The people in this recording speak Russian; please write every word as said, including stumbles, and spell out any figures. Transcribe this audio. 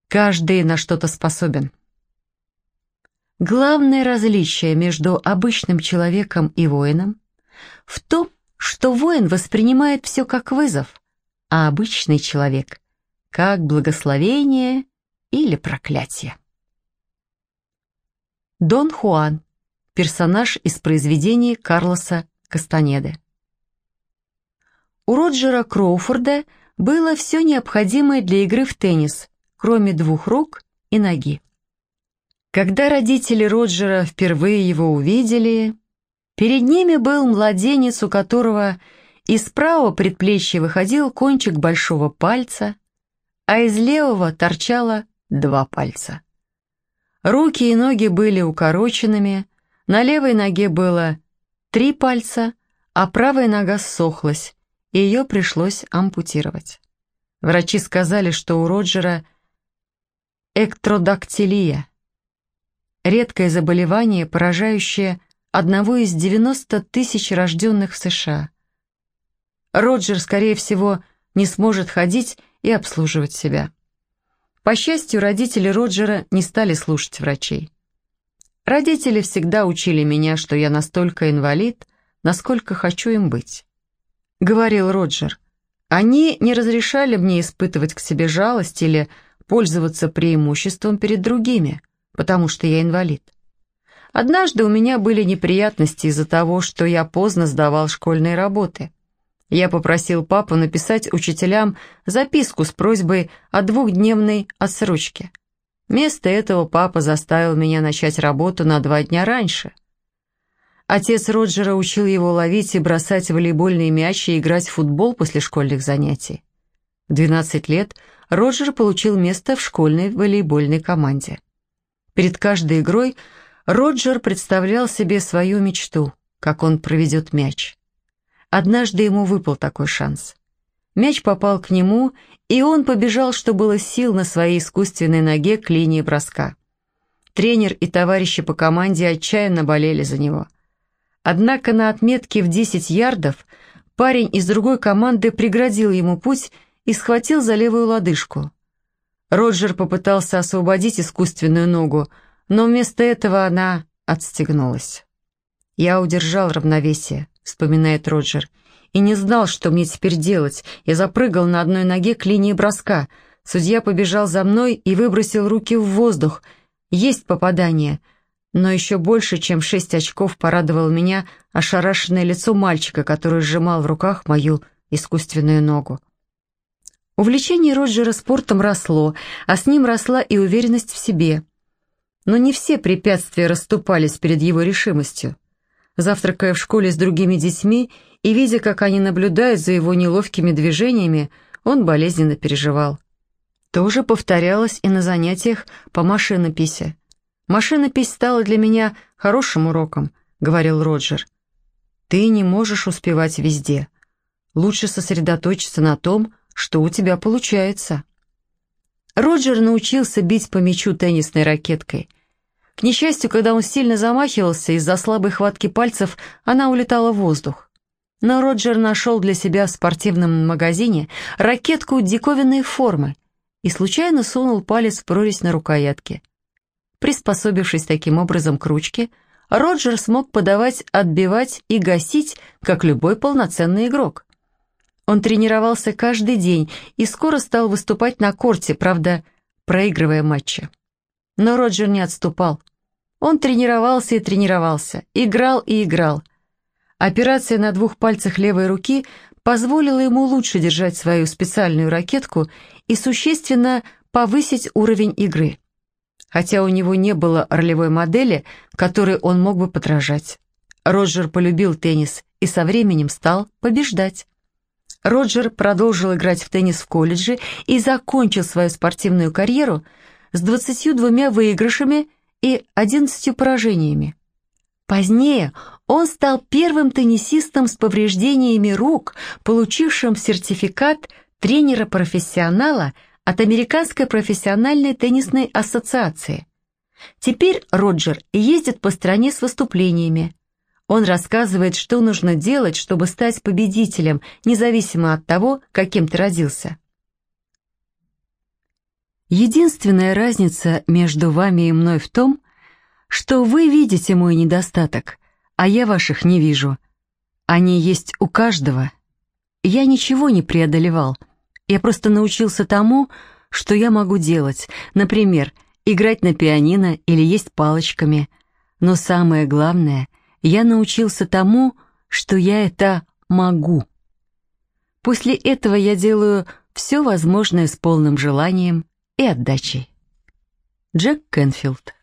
Каждый на что-то способен. Главное различие между обычным человеком и воином в том, что воин воспринимает все как вызов, а обычный человек — как благословение или проклятие. Дон Хуан. Персонаж из произведений Карлоса Кастанеды. У Роджера Кроуфорда было все необходимое для игры в теннис, кроме двух рук и ноги. Когда родители Роджера впервые его увидели, перед ними был младенец, у которого из правого предплечья выходил кончик большого пальца, а из левого торчало два пальца. Руки и ноги были укороченными, на левой ноге было три пальца, а правая нога ссохлась, и ее пришлось ампутировать. Врачи сказали, что у Роджера эктродактилия, редкое заболевание, поражающее одного из девяноста тысяч рожденных в США. Роджер, скорее всего, не сможет ходить и обслуживать себя. По счастью, родители Роджера не стали слушать врачей. Родители всегда учили меня, что я настолько инвалид, насколько хочу им быть. Говорил Роджер, они не разрешали мне испытывать к себе жалость или пользоваться преимуществом перед другими, потому что я инвалид. Однажды у меня были неприятности из-за того, что я поздно сдавал школьные работы. Я попросил папу написать учителям записку с просьбой о двухдневной отсрочке. Вместо этого папа заставил меня начать работу на два дня раньше. Отец Роджера учил его ловить и бросать волейбольные мячи и играть в футбол после школьных занятий. В двенадцать лет Роджер получил место в школьной волейбольной команде. Перед каждой игрой Роджер представлял себе свою мечту, как он проведет мяч. Однажды ему выпал такой шанс. Мяч попал к нему, и он побежал, что было сил, на своей искусственной ноге к линии броска. Тренер и товарищи по команде отчаянно болели за него. Однако на отметке в десять ярдов парень из другой команды преградил ему путь и схватил за левую лодыжку. Роджер попытался освободить искусственную ногу, но вместо этого она отстегнулась. «Я удержал равновесие», — вспоминает Роджер, «и не знал, что мне теперь делать. Я запрыгал на одной ноге к линии броска. Судья побежал за мной и выбросил руки в воздух. Есть попадание. Но еще больше, чем шесть очков, порадовало меня ошарашенное лицо мальчика, который сжимал в руках мою искусственную ногу». Увлечение Роджера спортом росло, а с ним росла и уверенность в себе. Но не все препятствия расступались перед его решимостью. Завтракая в школе с другими детьми и видя, как они наблюдают за его неловкими движениями, он болезненно переживал. То же повторялось и на занятиях по машинописи. «Машинопись стала для меня хорошим уроком», — говорил Роджер. «Ты не можешь успевать везде. Лучше сосредоточиться на том, что у тебя получается». Роджер научился бить по мячу теннисной ракеткой. К несчастью, когда он сильно замахивался, из-за слабой хватки пальцев она улетала в воздух. Но Роджер нашел для себя в спортивном магазине ракетку диковинной формы и случайно сунул палец в прорезь на рукоятке. Приспособившись таким образом к ручке, Роджер смог подавать, отбивать и гасить, как любой полноценный игрок. Он тренировался каждый день и скоро стал выступать на корте, правда, проигрывая матчи. Но Роджер не отступал. Он тренировался и тренировался, играл и играл. Операция на двух пальцах левой руки позволила ему лучше держать свою специальную ракетку и существенно повысить уровень игры. Хотя у него не было ролевой модели, которой он мог бы подражать. Роджер полюбил теннис и со временем стал побеждать. Роджер продолжил играть в теннис в колледже и закончил свою спортивную карьеру с двадцатью двумя выигрышами и одиннадцатью поражениями. Позднее он стал первым теннисистом с повреждениями рук, получившим сертификат тренера-профессионала от Американской профессиональной теннисной ассоциации. Теперь Роджер ездит по стране с выступлениями. Он рассказывает, что нужно делать, чтобы стать победителем, независимо от того, каким ты родился. Единственная разница между вами и мной в том, что вы видите мой недостаток, а я ваших не вижу. Они есть у каждого. Я ничего не преодолевал. Я просто научился тому, что я могу делать. Например, играть на пианино или есть палочками. Но самое главное, я научился тому, что я это могу. После этого я делаю все возможное с полным желанием и отдачей. Джек Кенфилд.